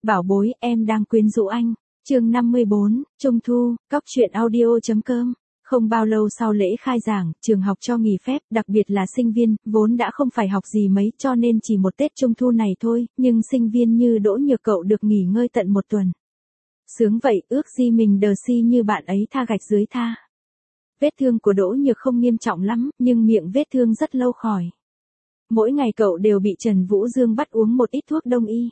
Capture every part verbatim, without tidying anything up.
Bảo bối, em đang quyến rũ anh. Chương năm mươi bốn, Trung thu, cóc truyện audio.com. Không bao lâu sau lễ khai giảng, trường học cho nghỉ phép, đặc biệt là sinh viên, vốn đã không phải học gì mấy cho nên chỉ một Tết Trung thu này thôi, nhưng sinh viên như Đỗ Nhược cậu được nghỉ ngơi tận một tuần. Sướng vậy, ước gì mình đờ si như bạn ấy tha gạch dưới tha. Vết thương của Đỗ Nhược không nghiêm trọng lắm, nhưng miệng vết thương rất lâu khỏi. Mỗi ngày cậu đều bị Trần Vũ Dương bắt uống một ít thuốc đông y.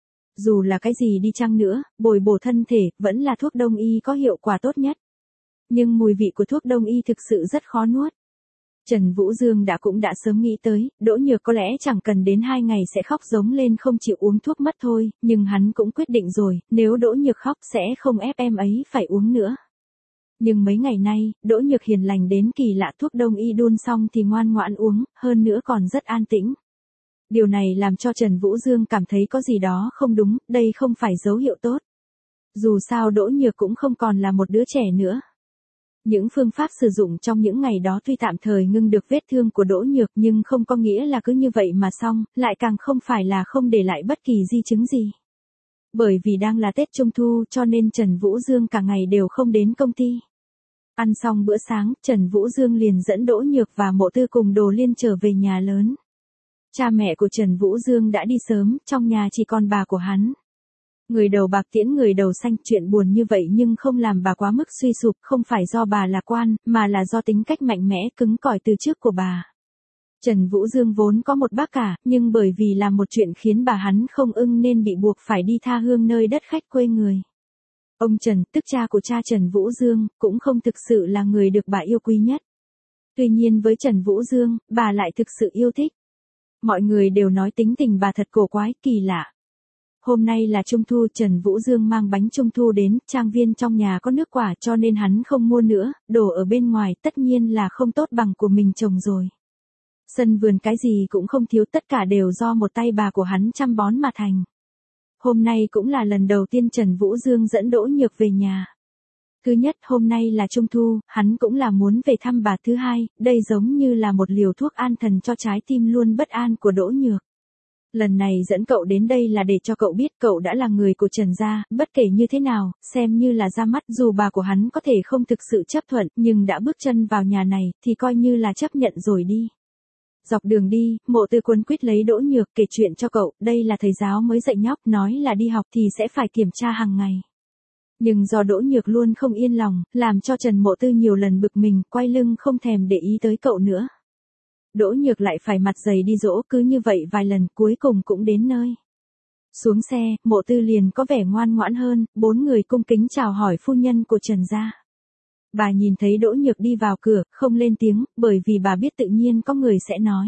Dù là cái gì đi chăng nữa, bồi bổ thân thể, vẫn là thuốc đông y có hiệu quả tốt nhất. Nhưng mùi vị của thuốc đông y thực sự rất khó nuốt. Trần Vũ Dương đã cũng đã sớm nghĩ tới, Đỗ Nhược có lẽ chẳng cần đến hai ngày sẽ khóc giống lên không chịu uống thuốc mất thôi, nhưng hắn cũng quyết định rồi, nếu Đỗ Nhược khóc sẽ không ép em ấy phải uống nữa. Nhưng mấy ngày nay, Đỗ Nhược hiền lành đến kỳ lạ, thuốc đông y đun xong thì ngoan ngoãn uống, hơn nữa còn rất an tĩnh. Điều này làm cho Trần Vũ Dương cảm thấy có gì đó không đúng, đây không phải dấu hiệu tốt. Dù sao Đỗ Nhược cũng không còn là một đứa trẻ nữa. Những phương pháp sử dụng trong những ngày đó tuy tạm thời ngưng được vết thương của Đỗ Nhược nhưng không có nghĩa là cứ như vậy mà xong, lại càng không phải là không để lại bất kỳ di chứng gì. Bởi vì đang là Tết Trung thu cho nên Trần Vũ Dương cả ngày đều không đến công ty. Ăn xong bữa sáng, Trần Vũ Dương liền dẫn Đỗ Nhược và Mộ Tư cùng Đồ Liên trở về nhà lớn. Cha mẹ của Trần Vũ Dương đã đi sớm, trong nhà chỉ còn bà của hắn. Người đầu bạc tiễn người đầu xanh, chuyện buồn như vậy nhưng không làm bà quá mức suy sụp, không phải do bà lạc quan, mà là do tính cách mạnh mẽ, cứng cỏi từ trước của bà. Trần Vũ Dương vốn có một bác cả, nhưng bởi vì làm một chuyện khiến bà hắn không ưng nên bị buộc phải đi tha hương nơi đất khách quê người. Ông Trần, tức cha của cha Trần Vũ Dương, cũng không thực sự là người được bà yêu quý nhất. Tuy nhiên với Trần Vũ Dương, bà lại thực sự yêu thích. Mọi người đều nói tính tình bà thật cổ quái, kỳ lạ. Hôm nay là Trung thu, Trần Vũ Dương mang bánh Trung thu đến, trang viên trong nhà có nước quả cho nên hắn không mua nữa, đồ ở bên ngoài tất nhiên là không tốt bằng của mình trồng rồi. Sân vườn cái gì cũng không thiếu, tất cả đều do một tay bà của hắn chăm bón mà thành. Hôm nay cũng là lần đầu tiên Trần Vũ Dương dẫn Đỗ Nhược về nhà. Thứ nhất, hôm nay là Trung thu, hắn cũng là muốn về thăm bà. Thứ hai, đây giống như là một liều thuốc an thần cho trái tim luôn bất an của Đỗ Nhược. Lần này dẫn cậu đến đây là để cho cậu biết cậu đã là người của Trần gia, bất kể như thế nào, xem như là ra mắt, dù bà của hắn có thể không thực sự chấp thuận, nhưng đã bước chân vào nhà này, thì coi như là chấp nhận rồi đi. Dọc đường đi, Mộ Tư quấn quýt lấy Đỗ Nhược kể chuyện cho cậu, đây là thầy giáo mới dạy nhóc, nói là đi học thì sẽ phải kiểm tra hàng ngày. Nhưng do Đỗ Nhược luôn không yên lòng, làm cho Trần Mộ Tư nhiều lần bực mình, quay lưng không thèm để ý tới cậu nữa. Đỗ Nhược lại phải mặt dày đi dỗ, cứ như vậy vài lần, cuối cùng cũng đến nơi. Xuống xe, Mộ Tư liền có vẻ ngoan ngoãn hơn, bốn người cung kính chào hỏi phu nhân của Trần gia. Bà nhìn thấy Đỗ Nhược đi vào cửa, không lên tiếng, bởi vì bà biết tự nhiên có người sẽ nói.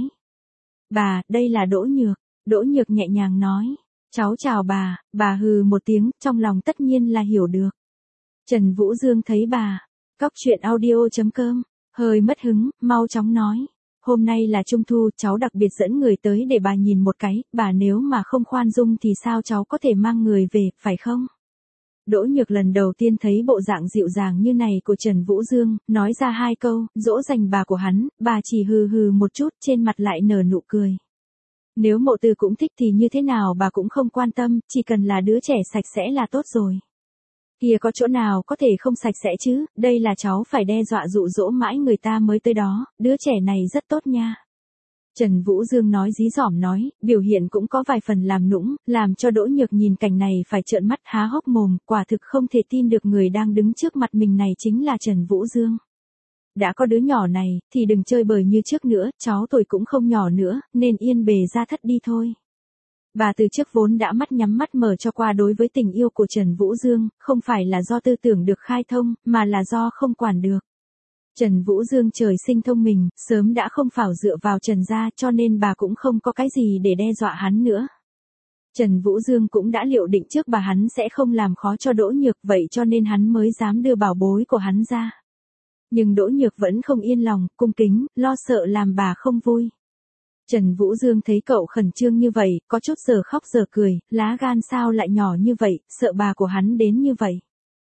Bà, đây là Đỗ Nhược. Đỗ Nhược nhẹ nhàng nói. Cháu chào bà, bà hừ một tiếng, trong lòng tất nhiên là hiểu được. Trần Vũ Dương thấy bà. Cóc truyện audio.com. Hơi mất hứng, mau chóng nói. Hôm nay là Trung thu, cháu đặc biệt dẫn người tới để bà nhìn một cái, bà nếu mà không khoan dung thì sao cháu có thể mang người về, phải không? Đỗ Nhược lần đầu tiên thấy bộ dạng dịu dàng như này của Trần Vũ Dương, nói ra hai câu, dỗ dành bà của hắn, bà chỉ hừ hừ một chút, trên mặt lại nở nụ cười. Nếu Mộ Tư cũng thích thì như thế nào bà cũng không quan tâm, chỉ cần là đứa trẻ sạch sẽ là tốt rồi. Kìa có chỗ nào có thể không sạch sẽ chứ, đây là cháu phải đe dọa dụ dỗ mãi người ta mới tới đó, đứa trẻ này rất tốt nha. Trần Vũ Dương nói dí dỏm nói, biểu hiện cũng có vài phần làm nũng, làm cho Đỗ Nhược nhìn cảnh này phải trợn mắt há hốc mồm, quả thực không thể tin được người đang đứng trước mặt mình này chính là Trần Vũ Dương. Đã có đứa nhỏ này, thì đừng chơi bời như trước nữa, cháu tuổi cũng không nhỏ nữa, nên yên bề ra thất đi thôi. Bà từ trước vốn đã mắt nhắm mắt mở cho qua đối với tình yêu của Trần Vũ Dương, không phải là do tư tưởng được khai thông, mà là do không quản được. Trần Vũ Dương trời sinh thông minh, sớm đã không phảo dựa vào Trần gia cho nên bà cũng không có cái gì để đe dọa hắn nữa. Trần Vũ Dương cũng đã liệu định trước bà hắn sẽ không làm khó cho Đỗ Nhược, vậy cho nên hắn mới dám đưa bảo bối của hắn ra. Nhưng Đỗ Nhược vẫn không yên lòng, cung kính, lo sợ làm bà không vui. Trần Vũ Dương thấy cậu khẩn trương như vậy, có chút giờ khóc giờ cười, lá gan sao lại nhỏ như vậy, sợ bà của hắn đến như vậy.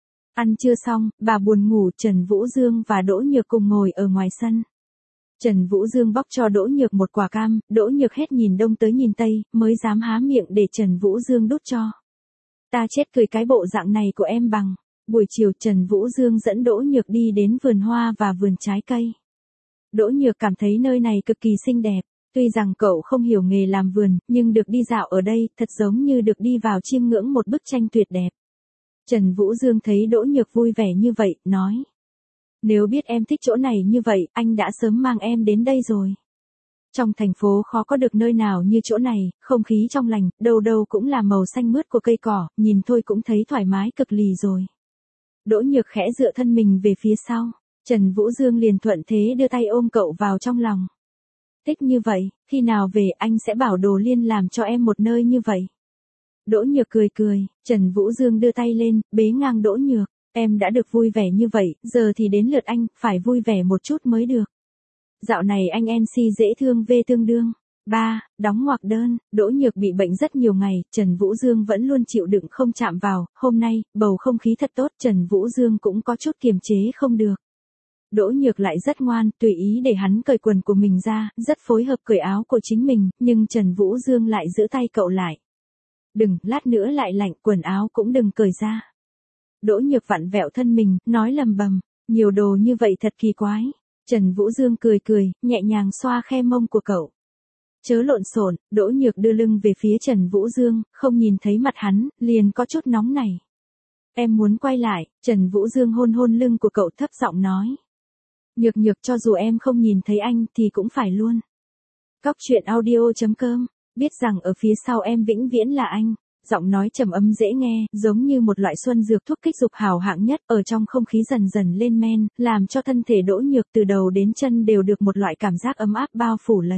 Ăn trưa xong, bà buồn ngủ, Trần Vũ Dương và Đỗ Nhược cùng ngồi ở ngoài sân. Trần Vũ Dương bóc cho Đỗ Nhược một quả cam, Đỗ Nhược hết nhìn đông tới nhìn tây, mới dám há miệng để Trần Vũ Dương đút cho. Ta chết cười cái bộ dạng này của em bằng. Buổi chiều Trần Vũ Dương dẫn Đỗ Nhược đi đến vườn hoa và vườn trái cây. Đỗ Nhược cảm thấy nơi này cực kỳ xinh đẹp. Tuy rằng cậu không hiểu nghề làm vườn, nhưng được đi dạo ở đây thật giống như được đi vào chiêm ngưỡng một bức tranh tuyệt đẹp. Trần Vũ Dương thấy Đỗ Nhược vui vẻ như vậy, nói. Nếu biết em thích chỗ này như vậy, anh đã sớm mang em đến đây rồi. Trong thành phố khó có được nơi nào như chỗ này, không khí trong lành, đâu đâu cũng là màu xanh mướt của cây cỏ, nhìn thôi cũng thấy thoải mái cực lì rồi. Đỗ Nhược khẽ dựa thân mình về phía sau, Trần Vũ Dương liền thuận thế đưa tay ôm cậu vào trong lòng. Thích như vậy, khi nào về anh sẽ bảo Đồ Liên làm cho em một nơi như vậy. Đỗ Nhược cười cười, Trần Vũ Dương đưa tay lên, bế ngang Đỗ Nhược, em đã được vui vẻ như vậy, giờ thì đến lượt anh, phải vui vẻ một chút mới được. Dạo này anh en xê dễ thương về tương đương. ba. Đóng ngoặc đơn, Đỗ Nhược bị bệnh rất nhiều ngày, Trần Vũ Dương vẫn luôn chịu đựng không chạm vào, hôm nay, bầu không khí thật tốt, Trần Vũ Dương cũng có chút kiềm chế không được. Đỗ Nhược lại rất ngoan, tùy ý để hắn cởi quần của mình ra, rất phối hợp cởi áo của chính mình, nhưng Trần Vũ Dương lại giữ tay cậu lại. Đừng, lát nữa lại lạnh, quần áo cũng đừng cởi ra. Đỗ Nhược vặn vẹo thân mình, nói lầm bầm, nhiều đồ như vậy thật kỳ quái. Trần Vũ Dương cười cười, nhẹ nhàng xoa khe mông của cậu. Chớ lộn xộn, Đỗ Nhược đưa lưng về phía Trần Vũ Dương, không nhìn thấy mặt hắn, liền có chút nóng này. Em muốn quay lại, Trần Vũ Dương hôn hôn lưng của cậu thấp giọng nói. Nhược Nhược, cho dù em không nhìn thấy anh thì cũng phải luôn. Cóc truyện audio chấm com, biết rằng ở phía sau em vĩnh viễn là anh. Giọng nói trầm ấm dễ nghe, giống như một loại xuân dược thuốc kích dục hào hạng nhất, ở trong không khí dần dần lên men, làm cho thân thể Đỗ Nhược từ đầu đến chân đều được một loại cảm giác ấm áp bao phủ lấy.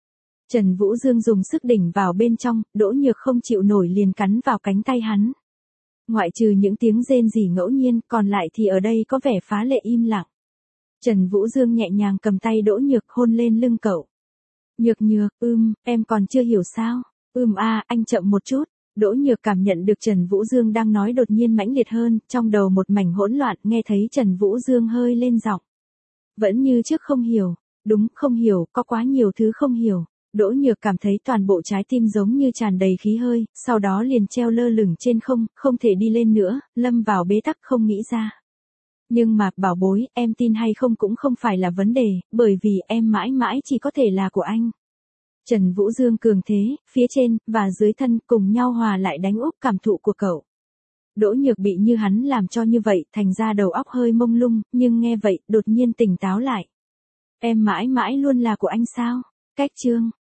Trần Vũ Dương dùng sức đỉnh vào bên trong, Đỗ Nhược không chịu nổi liền cắn vào cánh tay hắn. Ngoại trừ những tiếng rên rỉ ngẫu nhiên, còn lại thì ở đây có vẻ phá lệ im lặng. Trần Vũ Dương nhẹ nhàng cầm tay Đỗ Nhược hôn lên lưng cậu. Nhược Nhược, ưm, em còn chưa hiểu sao? Ưm a, anh chậm một chút. Đỗ Nhược cảm nhận được Trần Vũ Dương đang nói đột nhiên mãnh liệt hơn, trong đầu một mảnh hỗn loạn, nghe thấy Trần Vũ Dương hơi lên giọng. Vẫn như trước không hiểu, đúng, không hiểu, có quá nhiều thứ không hiểu. Đỗ Nhược cảm thấy toàn bộ trái tim giống như tràn đầy khí hơi, sau đó liền treo lơ lửng trên không, không thể đi lên nữa, lâm vào bế tắc không nghĩ ra. Nhưng mà, bảo bối, em tin hay không cũng không phải là vấn đề, bởi vì em mãi mãi chỉ có thể là của anh. Trần Vũ Dương cường thế, phía trên, và dưới thân, cùng nhau hòa lại đánh úp cảm thụ của cậu. Đỗ Nhược bị như hắn làm cho như vậy, thành ra đầu óc hơi mông lung, nhưng nghe vậy, đột nhiên tỉnh táo lại. Em mãi mãi luôn là của anh sao? Cách chương.